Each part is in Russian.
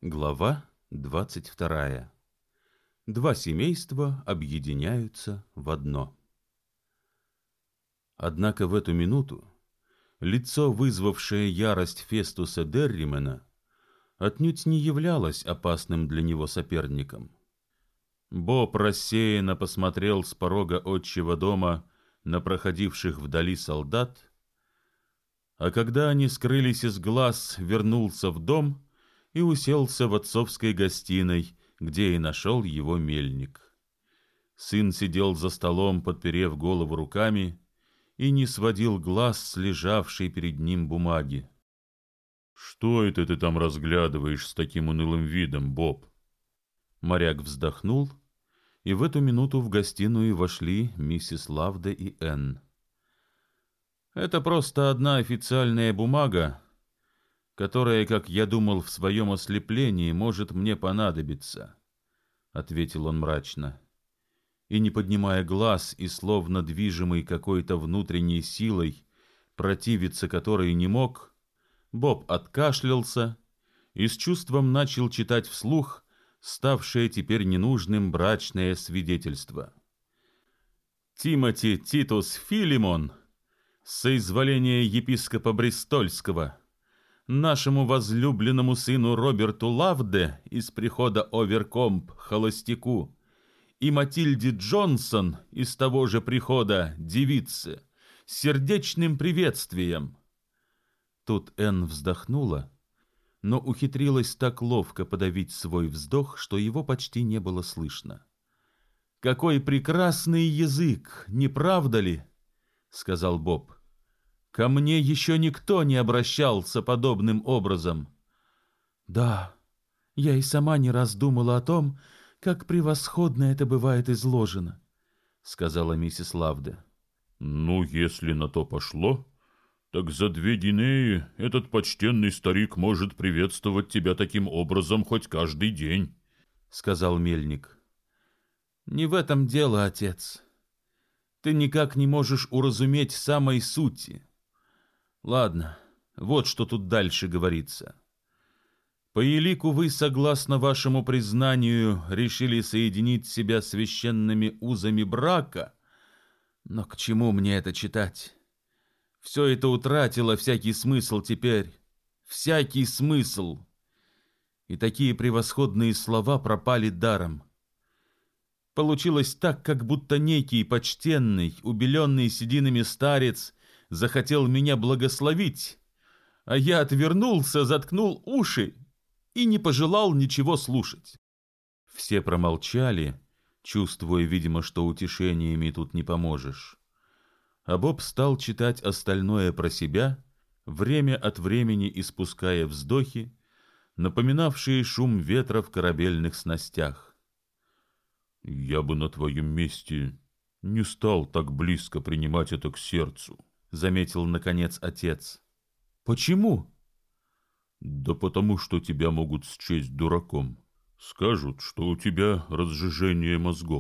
Глава 22. Два семейства объединяются в одно. Однако в эту минуту лицо, вызвавшее ярость Фестуса Дерримена, отнюдь не являлось опасным для него соперником. Боб рассеянно посмотрел с порога отчего дома на проходивших вдали солдат, а когда они скрылись из глаз, вернулся в дом и уселся в отцовской гостиной, где и нашел его мельник. Сын сидел за столом, подперев голову руками, и не сводил глаз с лежавшей перед ним бумаги. «Что это ты там разглядываешь с таким унылым видом, Боб?» Моряк вздохнул, и в эту минуту в гостиную вошли миссис Лавде и Энн. «Это просто одна официальная бумага, которая, как я думал в своем ослеплении, может мне понадобиться», — ответил он мрачно. И, не поднимая глаз и словно движимый какой-то внутренней силой, противиться которой не мог, Боб откашлялся и с чувством начал читать вслух ставшее теперь ненужным брачное свидетельство. «Тимоти Титус Филимон, соизволение епископа Бристольского, нашему возлюбленному сыну Роберту Лавде из прихода Оверкомп, холостяку, и Матильде Джонсон из того же прихода, девице, с сердечным приветствием». Тут Энн вздохнула, но ухитрилась так ловко подавить свой вздох, что его почти не было слышно. «Какой прекрасный язык, не правда ли?» — сказал Боб. «Ко мне еще никто не обращался подобным образом». «Да, я и сама не раз думала о том, как превосходно это бывает изложено», — сказала миссис Лавде. «Ну, если на то пошло, так за 2 гинеи этот почтенный старик может приветствовать тебя таким образом хоть каждый день», — сказал мельник. «Не в этом дело, отец. Ты никак не можешь уразуметь самой сути. Ладно, вот что тут дальше говорится. По елику вы, согласно вашему признанию, решили соединить себя священными узами брака, но к чему мне это читать? Все это утратило всякий смысл теперь, всякий смысл, и такие превосходные слова пропали даром. Получилось так, как будто некий почтенный, убеленный сединами старец захотел меня благословить, а я отвернулся, заткнул уши и не пожелал ничего слушать». Все промолчали, чувствуя, видимо, что утешениями тут не поможешь. А Боб стал читать остальное про себя, время от времени испуская вздохи, напоминавшие шум ветра в корабельных снастях. «Я бы на твоем месте не стал так близко принимать это к сердцу», — заметил, наконец, отец. «Почему?» «Да потому что тебя могут счесть дураком. Скажут, что у тебя разжижение мозгов».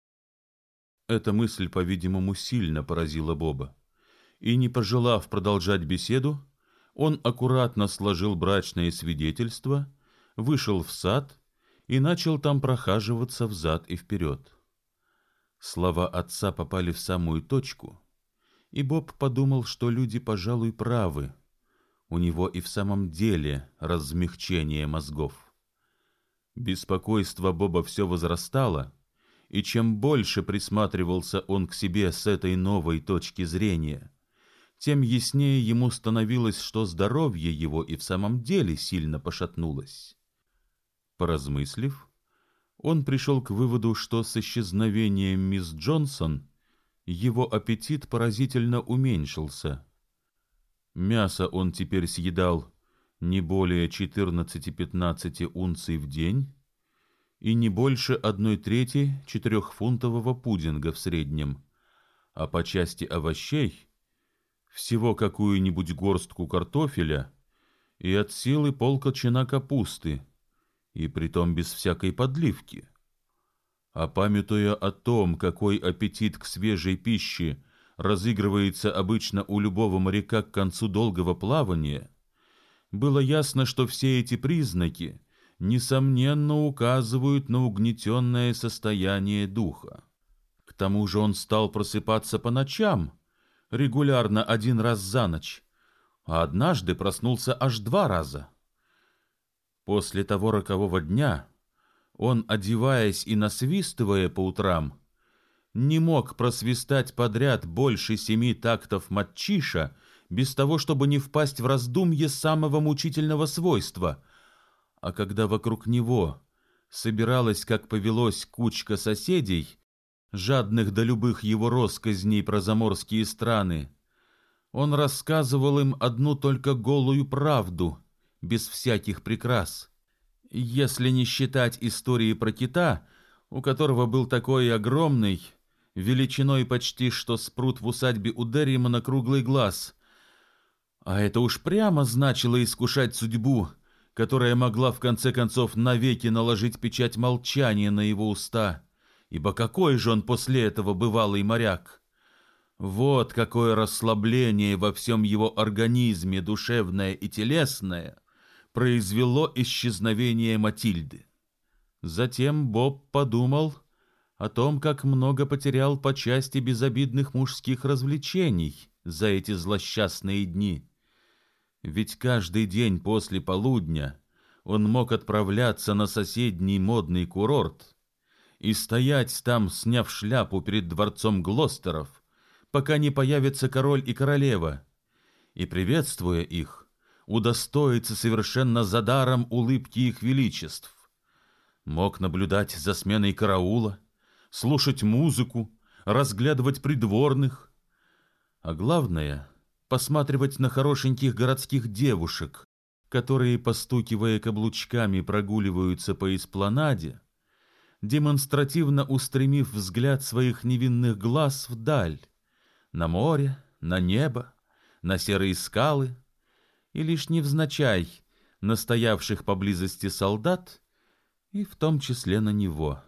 Эта мысль, по-видимому, сильно поразила Боба, и, не пожелав продолжать беседу, он аккуратно сложил брачное свидетельство, вышел в сад и начал там прохаживаться взад и вперед. Слова отца попали в самую точку, и Боб подумал, что люди, пожалуй, правы. У него и в самом деле размягчение мозгов. Беспокойство Боба все возрастало, и чем больше присматривался он к себе с этой новой точки зрения, тем яснее ему становилось, что здоровье его и в самом деле сильно пошатнулось. Поразмыслив, он пришел к выводу, что с исчезновением мисс Джонсон его аппетит поразительно уменьшился. Мясо он теперь съедал не более 14-15 унций в день и не больше 1/3 4-фунтового пудинга в среднем, а по части овощей всего какую-нибудь горстку картофеля и от силы полкочана капусты, и притом без всякой подливки. А памятуя о том, какой аппетит к свежей пище разыгрывается обычно у любого моряка к концу долгого плавания, было ясно, что все эти признаки несомненно указывают на угнетенное состояние духа. К тому же он стал просыпаться по ночам, регулярно 1 раз за ночь, а однажды проснулся аж 2 раза. После того рокового дня он, одеваясь и насвистывая по утрам, не мог просвистать подряд больше 7 тактов матчиша без того, чтобы не впасть в раздумье самого мучительного свойства. А когда вокруг него собиралась, как повелось, кучка соседей, жадных до любых его россказней про заморские страны, он рассказывал им одну только голую правду, без всяких прикрас. Если не считать истории про кита, у которого был такой огромный, величиной почти что спрут в усадьбе у Дерримана круглый глаз. А это уж прямо значило искушать судьбу, которая могла в конце концов навеки наложить печать молчания на его уста, ибо какой же он после этого бывалый моряк? Вот какое расслабление во всем его организме, душевное и телесное, произвело исчезновение Матильды. Затем Боб подумал о том, как много потерял по части безобидных мужских развлечений за эти злосчастные дни. Ведь каждый день после полудня он мог отправляться на соседний модный курорт и стоять там, сняв шляпу перед дворцом Глостеров, пока не появятся король и королева, и, приветствуя их, удостоиться совершенно за даром улыбки их величеств. Мог наблюдать за сменой караула, слушать музыку, разглядывать придворных, а главное — посматривать на хорошеньких городских девушек, которые, постукивая каблучками, прогуливаются по эспланаде, демонстративно устремив взгляд своих невинных глаз вдаль, на море, на небо, на серые скалы, и лишь невзначай на стоявших поблизости солдат, и в том числе на него.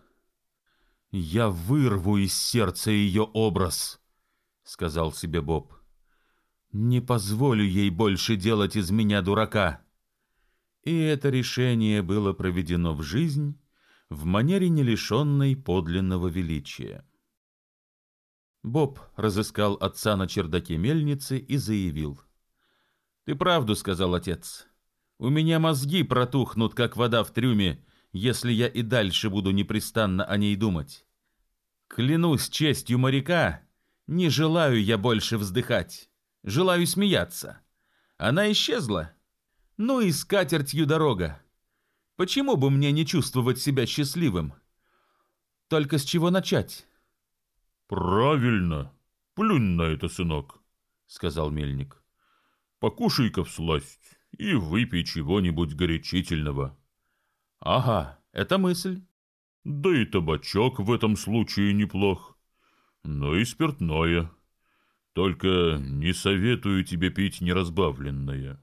«Я вырву из сердца ее образ», — сказал себе Боб. «Не позволю ей больше делать из меня дурака». И это решение было проведено в жизнь в манере, не лишенной подлинного величия. Боб разыскал отца на чердаке мельницы и заявил: «Ты правду сказал, отец. У меня мозги протухнут, как вода в трюме, если я и дальше буду непрестанно о ней думать. Клянусь честью моряка, не желаю я больше вздыхать, желаю смеяться. Она исчезла. Ну и с катертью дорога. Почему бы мне не чувствовать себя счастливым? Только с чего начать?» «Правильно. Плюнь на это, сынок», — сказал мельник. «Покушай-ка всласть и выпей чего-нибудь горячительного». «Ага, это мысль». «Да и табачок в этом случае неплох. Но и спиртное. Только не советую тебе пить неразбавленное».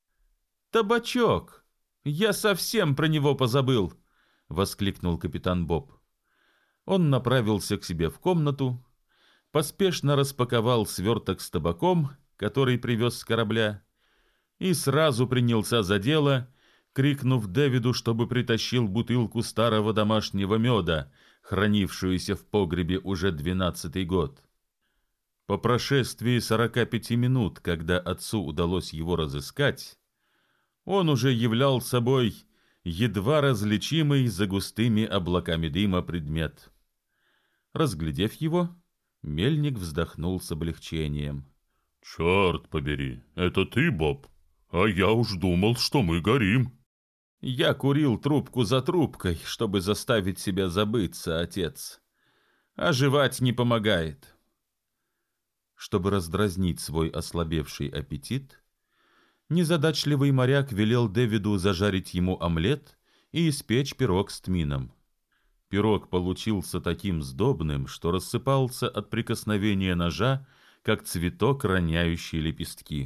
«Табачок! Я совсем про него позабыл!» — воскликнул капитан Боб. Он направился к себе в комнату, поспешно распаковал сверток с табаком, который привез с корабля, и сразу принялся за дело, крикнув Дэвиду, чтобы притащил бутылку старого домашнего меда, хранившуюся в погребе уже 12-й год. По прошествии 45 минут, когда отцу удалось его разыскать, он уже являл собой едва различимый за густыми облаками дыма предмет. Разглядев его, мельник вздохнул с облегчением. «Черт побери, это ты, Боб? А я уж думал, что мы горим». «Я курил трубку за трубкой, чтобы заставить себя забыться, отец. Оживать не помогает». Чтобы раздразнить свой ослабевший аппетит, незадачливый моряк велел Дэвиду зажарить ему омлет и испечь пирог с тмином. Пирог получился таким сдобным, что рассыпался от прикосновения ножа, как цветок, роняющий лепестки.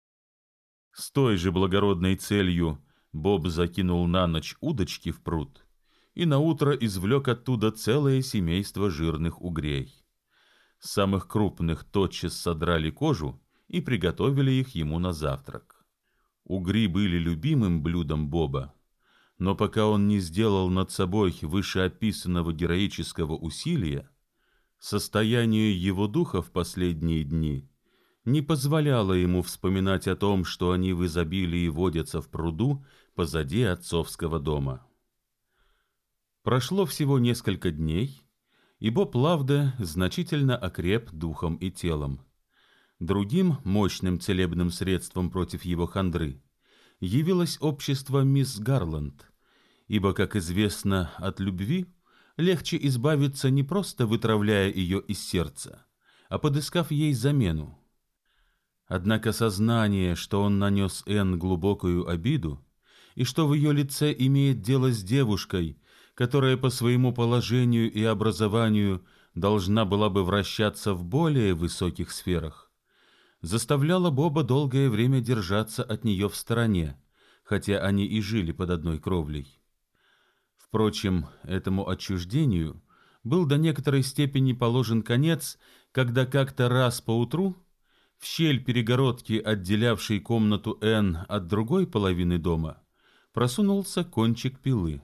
С той же благородной целью Боб закинул на ночь удочки в пруд и наутро извлек оттуда целое семейство жирных угрей. Самых крупных тотчас содрали кожу и приготовили их ему на завтрак. Угри были любимым блюдом Боба, Но пока он не сделал над собой вышеописанного героического усилия, состояние его духа в последние дни не позволяло ему вспоминать о том, что они в изобилии водятся в пруду позади отцовского дома. Прошло всего несколько дней, и Боб Лавде значительно окреп духом и телом. Другим мощным целебным средством против его хандры явилось общество мисс Гарланд, ибо, как известно, от любви легче избавиться не просто вытравляя ее из сердца, а подыскав ей замену. Однако сознание, что он нанес Энн глубокую обиду, и что в ее лице имеет дело с девушкой, которая по своему положению и образованию должна была бы вращаться в более высоких сферах, заставляло Боба долгое время держаться от нее в стороне, хотя они и жили под одной кровлей. Впрочем, этому отчуждению был до некоторой степени положен конец, когда как-то раз поутру в щель перегородки, отделявшей комнату Энн от другой половины дома, просунулся кончик пилы.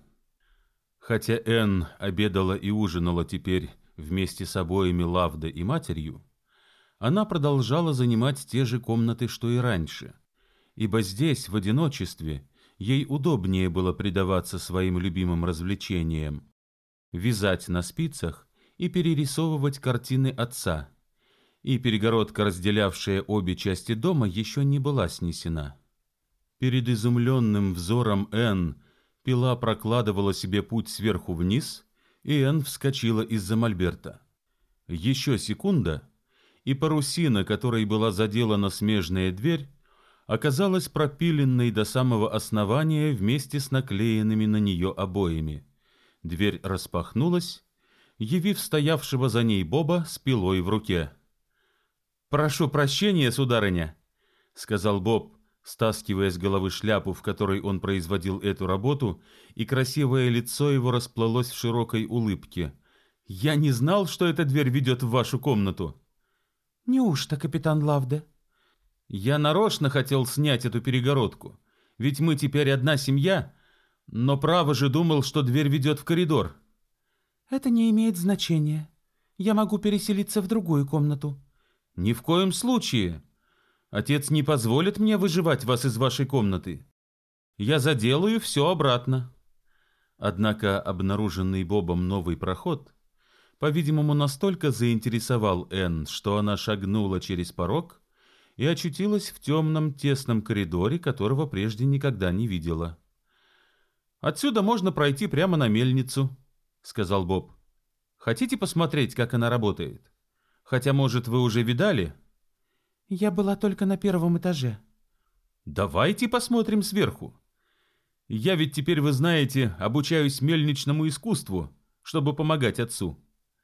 Хотя Энн обедала и ужинала теперь вместе с обоими Лавде и матерью, она продолжала занимать те же комнаты, что и раньше, ибо здесь, в одиночестве, ей удобнее было предаваться своим любимым развлечениям, вязать на спицах и перерисовывать картины отца, и перегородка, разделявшая обе части дома, еще не была снесена. Перед изумленным взором Энн пила прокладывала себе путь сверху вниз, и Энн вскочила из-за мольберта. Еще секунда, и парусина, которой была заделана смежная дверь, оказалась пропиленной до самого основания вместе с наклеенными на нее обоями. Дверь распахнулась, явив стоявшего за ней Боба с пилой в руке. «Прошу прощения, сударыня», — сказал Боб, стаскивая с головы шляпу, в которой он производил эту работу, и красивое лицо его расплылось в широкой улыбке. «Я не знал, что эта дверь ведет в вашу комнату». «Неужто, капитан Лавде?» «Я нарочно хотел снять эту перегородку, ведь мы теперь одна семья, но право же думал, что дверь ведет в коридор». «Это не имеет значения. Я могу переселиться в другую комнату». «Ни в коем случае. Отец не позволит мне выживать вас из вашей комнаты. Я заделаю все обратно». Однако обнаруженный Бобом новый проход, по-видимому, настолько заинтересовал Энн, что она шагнула через порог и очутилась в темном тесном коридоре, которого прежде никогда не видела. «Отсюда можно пройти прямо на мельницу», — сказал Боб. «Хотите посмотреть, как она работает? Хотя, может, вы уже видали?» «Я была только на первом этаже». «Давайте посмотрим сверху. Я ведь теперь, вы знаете, обучаюсь мельничному искусству, чтобы помогать отцу».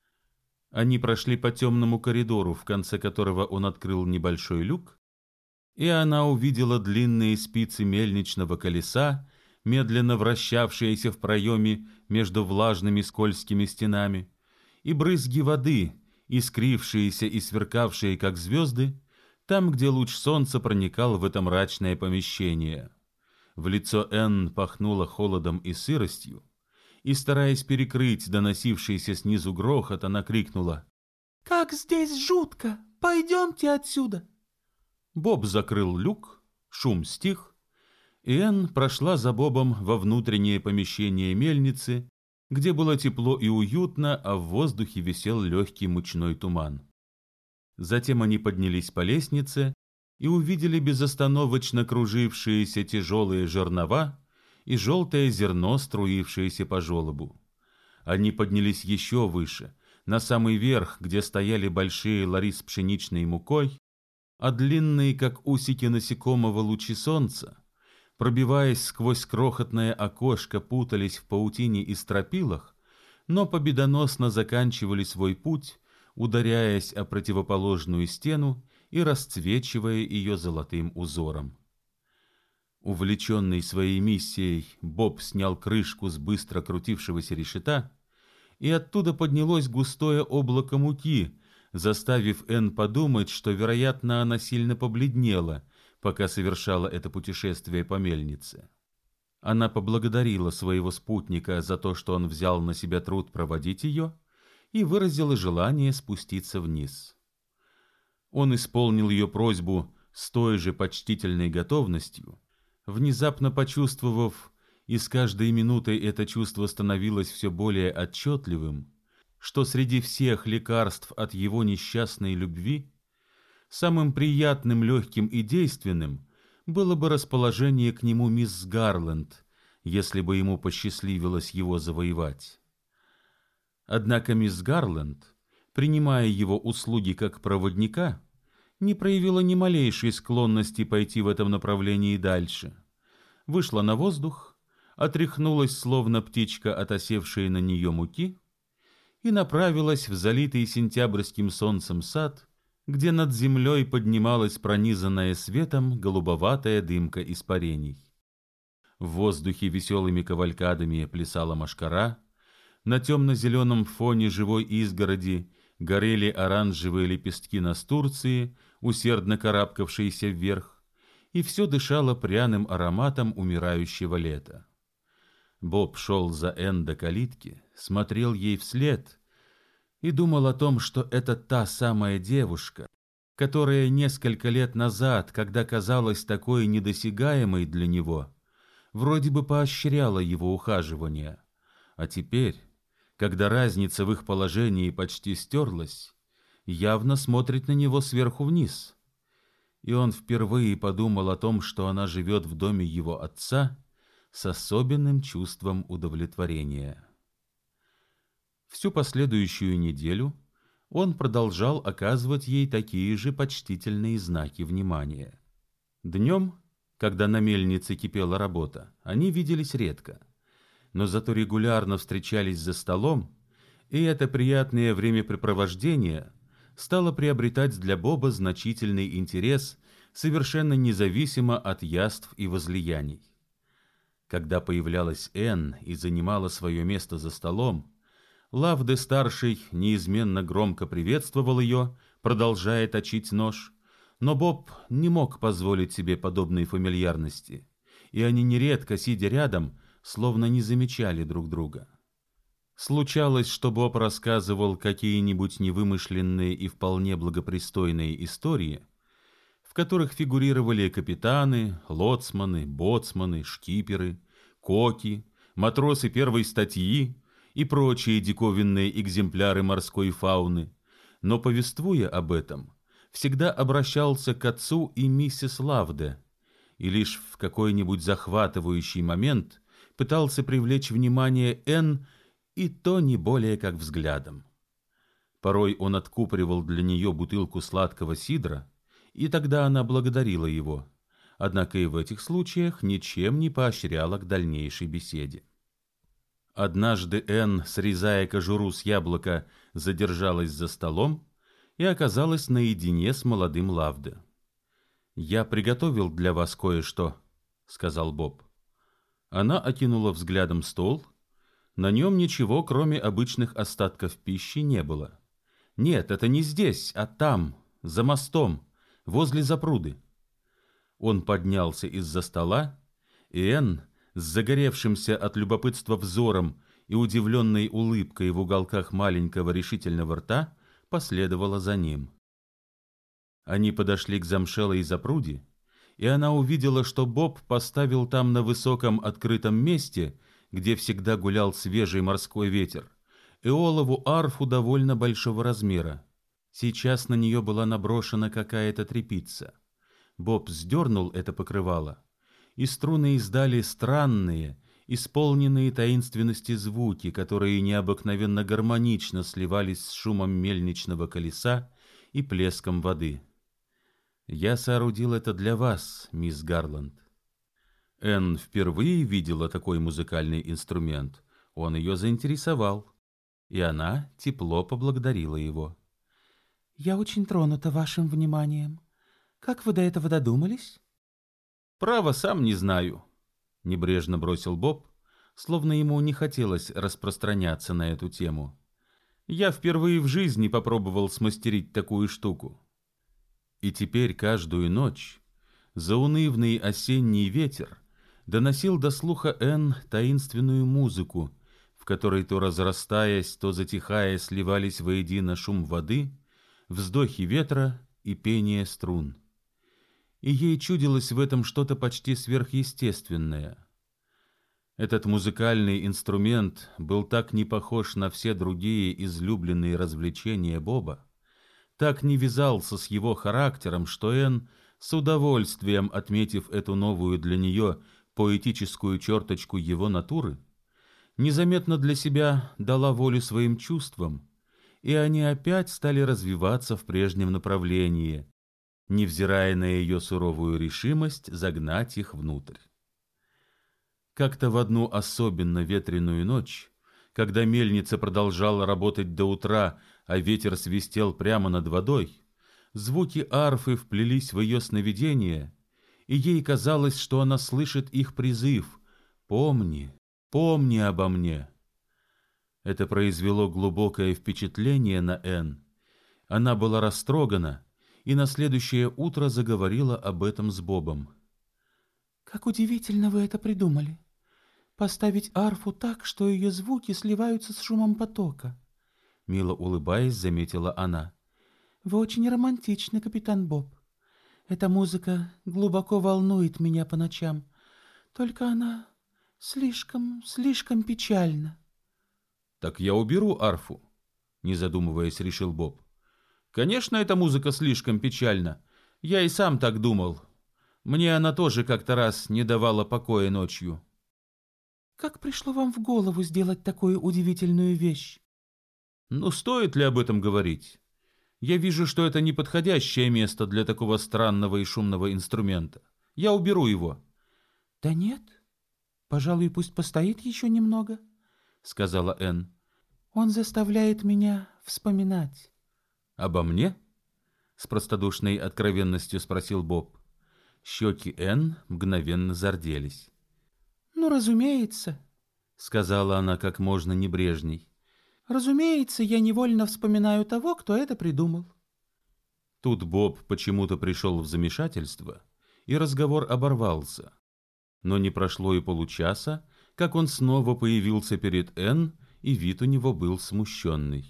Они прошли по темному коридору, в конце которого он открыл небольшой люк, и она увидела длинные спицы мельничного колеса, медленно вращавшиеся в проеме между влажными скользкими стенами, и брызги воды, искрившиеся и сверкавшие, как звезды, там, где луч солнца проникал в это мрачное помещение. В лицо Энн пахнуло холодом и сыростью, и, стараясь перекрыть доносившийся снизу грохот, она крикнула: «Как здесь жутко! Пойдемте отсюда!» Боб закрыл люк, шум стих, и Энн прошла за Бобом во внутреннее помещение мельницы, где было тепло и уютно, а в воздухе висел легкий мучной туман. Затем они поднялись по лестнице и увидели безостановочно кружившиеся тяжелые жернова и желтое зерно, струившееся по желобу. Они поднялись еще выше, на самый верх, где стояли большие лари с пшеничной мукой, а длинные, как усики насекомого, лучи солнца, пробиваясь сквозь крохотное окошко, путались в паутине и стропилах, но победоносно заканчивали свой путь, ударяясь о противоположную стену и расцвечивая ее золотым узором. Увлеченный своей миссией, Боб снял крышку с быстро крутившегося решета, и оттуда поднялось густое облако муки, заставив Энн подумать, что, вероятно, она сильно побледнела, пока совершала это путешествие по мельнице. Она поблагодарила своего спутника за то, что он взял на себя труд проводить ее, и выразила желание спуститься вниз. Он исполнил ее просьбу с той же почтительной готовностью, внезапно почувствовав, и с каждой минутой это чувство становилось все более отчетливым, что среди всех лекарств от его несчастной любви самым приятным, легким и действенным было бы расположение к нему мисс Гарленд, если бы ему посчастливилось его завоевать. Однако мисс Гарленд, принимая его услуги как проводника, не проявила ни малейшей склонности пойти в этом направлении дальше. Вышла на воздух, отряхнулась, словно птичка от осевшей на нее муки, и направилась в залитый сентябрьским солнцем сад, где над землей поднималась пронизанная светом голубоватая дымка испарений. В воздухе веселыми кавалькадами плясала мошкара, на темно-зеленом фоне живой изгороди горели оранжевые лепестки настурции, усердно карабкавшиеся вверх, и все дышало пряным ароматом умирающего лета. Боб шел за Энн до калитки, смотрел ей вслед и думал о том, что это та самая девушка, которая несколько лет назад, когда казалась такой недосягаемой для него, вроде бы поощряла его ухаживание, а теперь, когда разница в их положении почти стерлась, явно смотрит на него сверху вниз. И он впервые подумал о том, что она живет в доме его отца с особенным чувством удовлетворения. Всю последующую неделю он продолжал оказывать ей такие же почтительные знаки внимания. Днем, когда на мельнице кипела работа, они виделись редко, но зато регулярно встречались за столом, и это приятное времяпрепровождение стало приобретать для Боба значительный интерес совершенно независимо от яств и возлияний. Когда появлялась Энн и занимала свое место за столом, Лавде-старший неизменно громко приветствовал ее, продолжая точить нож, но Боб не мог позволить себе подобной фамильярности, и они нередко, сидя рядом, словно не замечали друг друга. Случалось, что Боб рассказывал какие-нибудь невымышленные и вполне благопристойные истории, в которых фигурировали капитаны, лоцманы, боцманы, шкиперы, коки, матросы первой статьи и прочие диковинные экземпляры морской фауны, но, повествуя об этом, всегда обращался к отцу и миссис Лавде, и лишь в какой-нибудь захватывающий момент пытался привлечь внимание Энн, и то не более как взглядом. Порой он откупоривал для нее бутылку сладкого сидра, и тогда она благодарила его, однако и в этих случаях ничем не поощряла к дальнейшей беседе. Однажды Энн, срезая кожуру с яблока, задержалась за столом и оказалась наедине с молодым Лавде. «Я приготовил для вас кое-что», — сказал Боб. Она окинула взглядом стол. На нем ничего, кроме обычных остатков пищи, не было. «Нет, это не здесь, а там, за мостом, возле запруды». Он поднялся из-за стола, и Энн, с загоревшимся от любопытства взором и удивленной улыбкой в уголках маленького решительного рта, последовала за ним. Они подошли к замшелой запруде, и она увидела, что Боб поставил там на высоком открытом месте, где всегда гулял свежий морской ветер, эолову арфу довольно большого размера. Сейчас на нее была наброшена какая-то тряпица. Боб сдернул это покрывало, и струны издали странные, исполненные таинственности звуки, которые необыкновенно гармонично сливались с шумом мельничного колеса и плеском воды. «Я соорудил это для вас, мисс Гарланд». Энн впервые видела такой музыкальный инструмент, он ее заинтересовал, и она тепло поблагодарила его. «Я очень тронута вашим вниманием. Как вы до этого додумались?» «Право, сам не знаю», — небрежно бросил Боб, словно ему не хотелось распространяться на эту тему. «Я впервые в жизни попробовал смастерить такую штуку». И теперь каждую ночь заунывный осенний ветер доносил до слуха Энн таинственную музыку, в которой то разрастаясь, то затихая сливались воедино шум воды, вздохи ветра и пение струн. И ей чудилось в этом что-то почти сверхъестественное. Этот музыкальный инструмент был так не похож на все другие излюбленные развлечения Боба, так не вязался с его характером, что Энн, с удовольствием отметив эту новую для нее поэтическую черточку его натуры, незаметно для себя дала волю своим чувствам, и они опять стали развиваться в прежнем направлении, невзирая на ее суровую решимость загнать их внутрь. Как-то в одну особенно ветреную ночь, когда мельница продолжала работать до утра, а ветер свистел прямо над водой, звуки арфы вплелись в ее сновидение, и ей казалось, что она слышит их призыв: «Помни, помни обо мне». Это произвело глубокое впечатление на Энн. Она была растрогана и на следующее утро заговорила об этом с Бобом. «Как удивительно вы это придумали! Поставить арфу так, что ее звуки сливаются с шумом потока!» Мило улыбаясь, заметила она. «Вы очень романтичны, капитан Боб. Эта музыка глубоко волнует меня по ночам, только она слишком печальна». «Так я уберу арфу», — не задумываясь, решил Боб. «Конечно, эта музыка слишком печальна. Я и сам так думал. Мне она тоже как-то раз не давала покоя ночью». «Как пришло вам в голову сделать такую удивительную вещь?» «Ну, стоит ли об этом говорить? Я вижу, что это неподходящее место для такого странного и шумного инструмента. Я уберу его». «Да нет, пожалуй, пусть постоит еще немного», — сказала Энн. «Он заставляет меня вспоминать». «Обо мне?» — с простодушной откровенностью спросил Боб. Щеки Энн мгновенно зарделись. «Ну, разумеется», — сказала она как можно небрежней. «Разумеется, я невольно вспоминаю того, кто это придумал». Тут Боб почему-то пришел в замешательство, и разговор оборвался. Но не прошло и получаса, как он снова появился перед Энн, и вид у него был смущенный.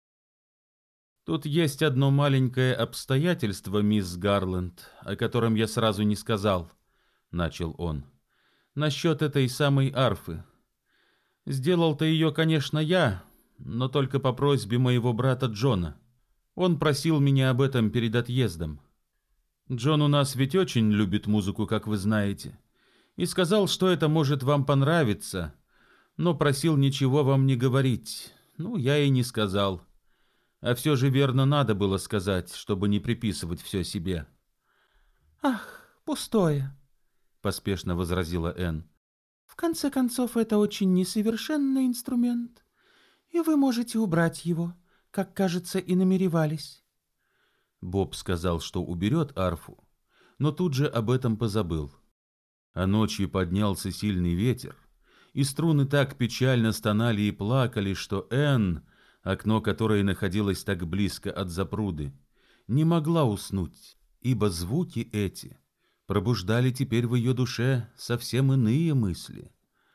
«Тут есть одно маленькое обстоятельство, мисс Гарленд, о котором я сразу не сказал», — начал он. «Насчет этой самой арфы. Сделал-то ее, конечно, я, но только по просьбе моего брата Джона. Он просил меня об этом перед отъездом. Джон у нас ведь очень любит музыку, как вы знаете, и сказал, что это может вам понравиться, но просил ничего вам не говорить. Ну, я и не сказал. А все же верно надо было сказать, чтобы не приписывать все себе». «Ах, пустое», — поспешно возразила Энн. «В конце концов, это очень несовершенный инструмент, и вы можете убрать его, как, кажется, и намеревались». Боб сказал, что уберет арфу, но тут же об этом позабыл. А ночью поднялся сильный ветер, и струны так печально стонали и плакали, что Энн, окно которой находилось так близко от запруды, не могла уснуть, ибо звуки эти пробуждали теперь в ее душе совсем иные мысли.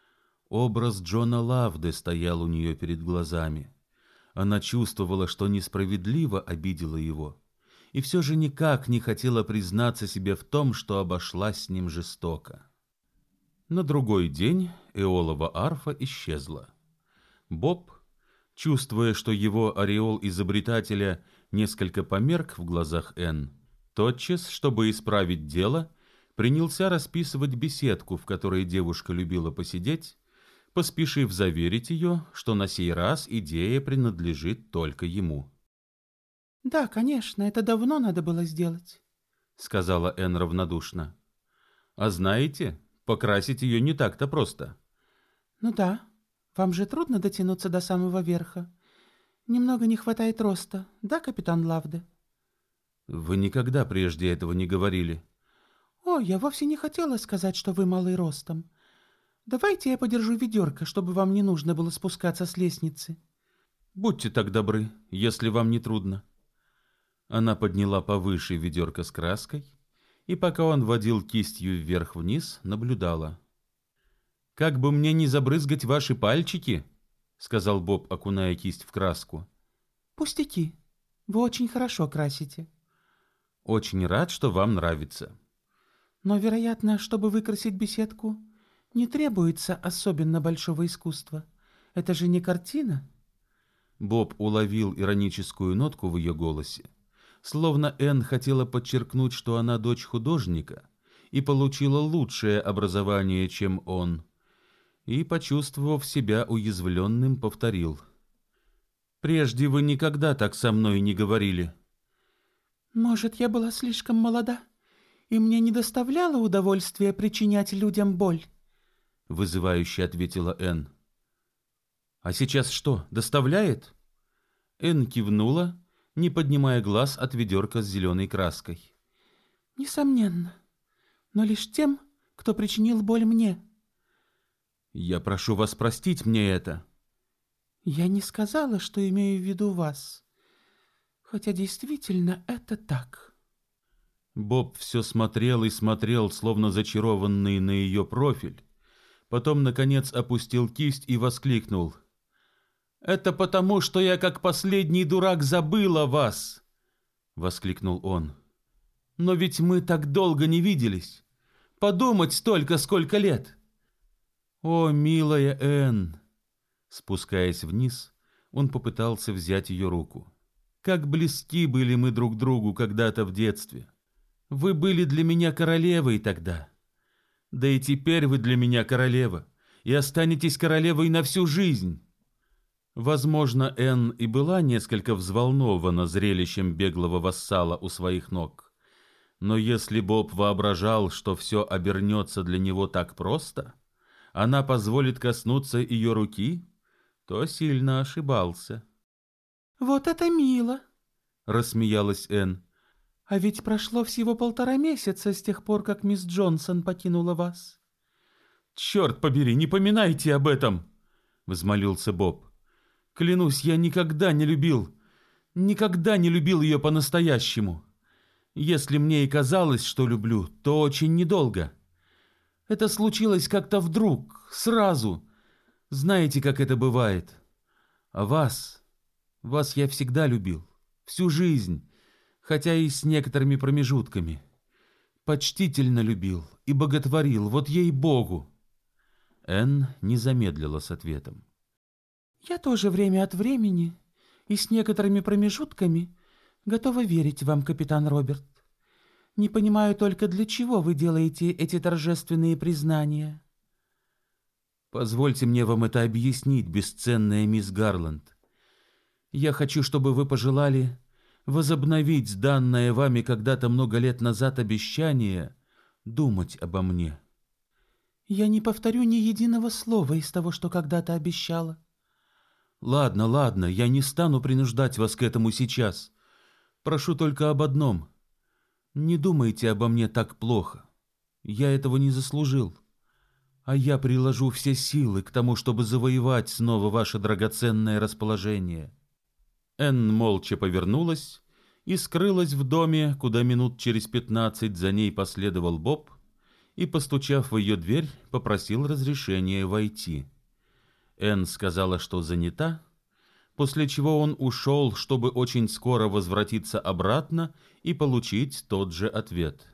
Образ Джона Лавде стоял у нее перед глазами. Она чувствовала, что несправедливо обидела его, и все же никак не хотела признаться себе в том, что обошлась с ним жестоко. На другой день Эолова арфа исчезла. Боб, чувствуя, что его ореол изобретателя несколько померк в глазах Энн, тотчас, чтобы исправить дело, принялся расписывать беседку, в которой девушка любила посидеть, поспешив заверить ее, что на сей раз идея принадлежит только ему. «Да, конечно, это давно надо было сделать», — сказала Энн равнодушно. «А знаете, покрасить ее не так-то просто». «Ну да, вам же трудно дотянуться до самого верха. Немного не хватает роста, да, капитан Лавде?» «Вы никогда прежде этого не говорили». «О, я вовсе не хотела сказать, что вы малый ростом. Давайте я подержу ведерко, чтобы вам не нужно было спускаться с лестницы». «Будьте так добры, если вам не трудно». Она подняла повыше ведерко с краской, и пока он водил кистью вверх-вниз, наблюдала. «Как бы мне не забрызгать ваши пальчики», — сказал Боб, окуная кисть в краску. «Пустяки. Вы очень хорошо красите». «Очень рад, что вам нравится». «Но, вероятно, чтобы выкрасить беседку, не требуется особенно большого искусства. Это же не картина». Боб уловил ироническую нотку в ее голосе, словно Энн хотела подчеркнуть, что она дочь художника и получила лучшее образование, чем он, и, почувствовав себя уязвленным, повторил: «Прежде вы никогда так со мной не говорили». «Может, я была слишком молода, и мне не доставляло удовольствия причинять людям боль?» — вызывающе ответила Энн. «А сейчас что, доставляет?» Энн кивнула, не поднимая глаз от ведерка с зеленой краской. «Несомненно, но лишь тем, кто причинил боль мне». «Я прошу вас простить мне это». «Я не сказала, что имею в виду вас, хотя действительно это так». Боб все смотрел и смотрел, словно зачарованный, на ее профиль. Потом, наконец, опустил кисть и воскликнул: «Это потому, что я, как последний дурак, забыл о вас!» — воскликнул он. «Но ведь мы так долго не виделись. Подумать столько, сколько лет!» «О, милая Энн!» Спускаясь вниз, он попытался взять ее руку. «Как близки были мы друг другу когда-то в детстве! Вы были для меня королевой тогда. Да и теперь вы для меня королева, и останетесь королевой на всю жизнь!» Возможно, Энн и была несколько взволнована зрелищем беглого вассала у своих ног. Но если Боб воображал, что все обернется для него так просто, она позволит коснуться ее руки, то сильно ошибался. «Вот это мило!» — рассмеялась Энн. «А ведь прошло всего 1,5 месяца с тех пор, как мисс Джонсон покинула вас». «Черт побери, не поминайте об этом!» — взмолился Боб. «Клянусь, я никогда не любил ее по-настоящему. Если мне и казалось, что люблю, то очень недолго. Это случилось как-то вдруг, сразу. Знаете, как это бывает. А вас я всегда любил, всю жизнь, хотя и с некоторыми промежутками. Почтительно любил и боготворил, вот ей-богу». Энн не замедлила с ответом. «Я тоже время от времени и с некоторыми промежутками готова верить вам, капитан Роберт. Не понимаю только, для чего вы делаете эти торжественные признания». «Позвольте мне вам это объяснить, бесценная мисс Гарланд. Я хочу, чтобы вы пожелали возобновить данное вами когда-то много лет назад обещание думать обо мне». «Я не повторю ни единого слова из того, что когда-то обещала». Ладно, я не стану принуждать вас к этому сейчас. Прошу только об одном. Не думайте обо мне так плохо. Я этого не заслужил. А я приложу все силы к тому, чтобы завоевать снова ваше драгоценное расположение». Энн молча повернулась и скрылась в доме, куда минут через 15 за ней последовал Боб и, постучав в ее дверь, попросил разрешения войти. Энн сказала, что занята, после чего он ушел, чтобы очень скоро возвратиться обратно и получить тот же ответ.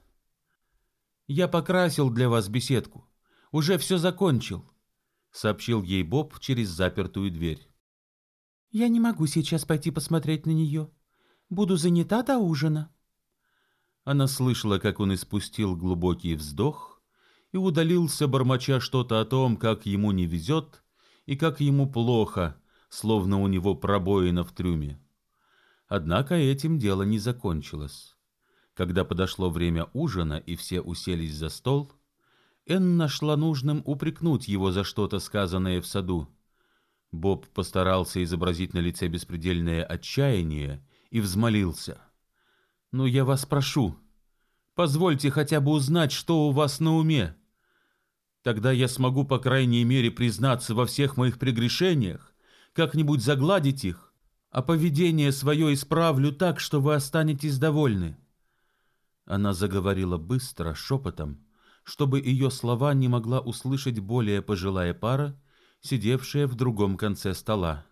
«Я покрасил для вас беседку. Уже все закончил», — сообщил ей Боб через запертую дверь. «Я не могу сейчас пойти посмотреть на нее. Буду занята до ужина». Она слышала, как он испустил глубокий вздох и удалился, бормоча что-то о том, как ему не везет и как ему плохо, словно у него пробоина в трюме. Однако этим дело не закончилось. Когда подошло время ужина и все уселись за стол, Энн нашла нужным упрекнуть его за что-то, сказанное в саду. Боб постарался изобразить на лице беспредельное отчаяние и взмолился: «Ну, я вас прошу, позвольте хотя бы узнать, что у вас на уме. Тогда я смогу, по крайней мере, признаться во всех моих прегрешениях, как-нибудь загладить их, а поведение свое исправлю так, что вы останетесь довольны». Она заговорила быстро, шепотом, чтобы ее слова не могла услышать более пожилая пара, сидевшая в другом конце стола.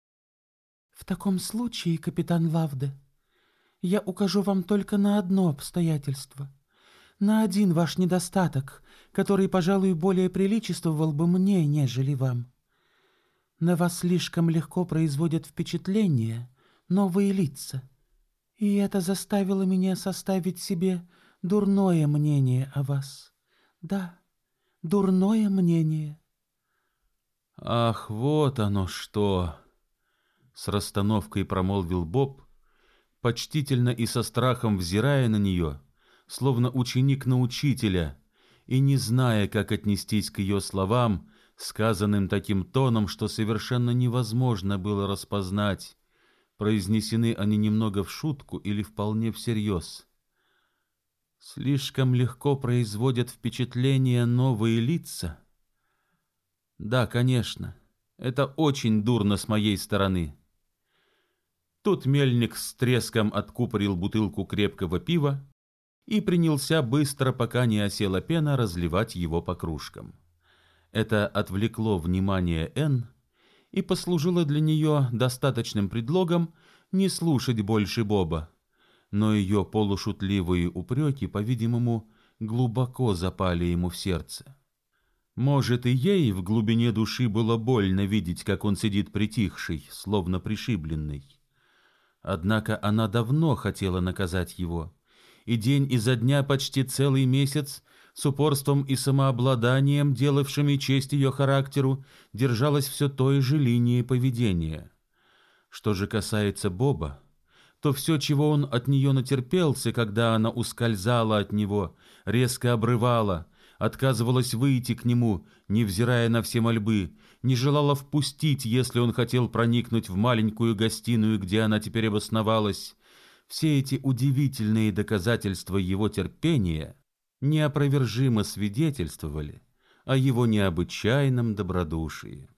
«В таком случае, капитан Лавде, я укажу вам только на одно обстоятельство, на один ваш недостаток, который, пожалуй, более приличествовал бы мне, нежели вам. На вас слишком легко производят впечатление новые лица, и это заставило меня составить себе дурное мнение о вас. Да, дурное мнение». «Ах, вот оно что!» — с расстановкой промолвил Боб, почтительно и со страхом взирая на нее, словно ученик на учителя, и не зная, как отнестись к ее словам, сказанным таким тоном, что совершенно невозможно было распознать, произнесены они немного в шутку или вполне всерьез. «Слишком легко производят впечатление новые лица? Да, конечно, это очень дурно с моей стороны». Тут мельник с треском откупорил бутылку крепкого пива и принялся быстро, пока не осела пена, разливать его по кружкам. Это отвлекло внимание Энн и послужило для нее достаточным предлогом не слушать больше Боба, но ее полушутливые упреки, по-видимому, глубоко запали ему в сердце. Может, и ей в глубине души было больно видеть, как он сидит притихший, словно пришибленный. Однако она давно хотела наказать его, и день изо дня почти целый месяц с упорством и самообладанием, делавшими честь ее характеру, держалась все той же линии поведения. Что же касается Боба, то все, чего он от нее натерпелся, когда она ускользала от него, резко обрывала, отказывалась выйти к нему, невзирая на все мольбы, не желала впустить, если он хотел проникнуть в маленькую гостиную, где она теперь обосновалась, все эти удивительные доказательства его терпения неопровержимо свидетельствовали о его необычайном добродушии.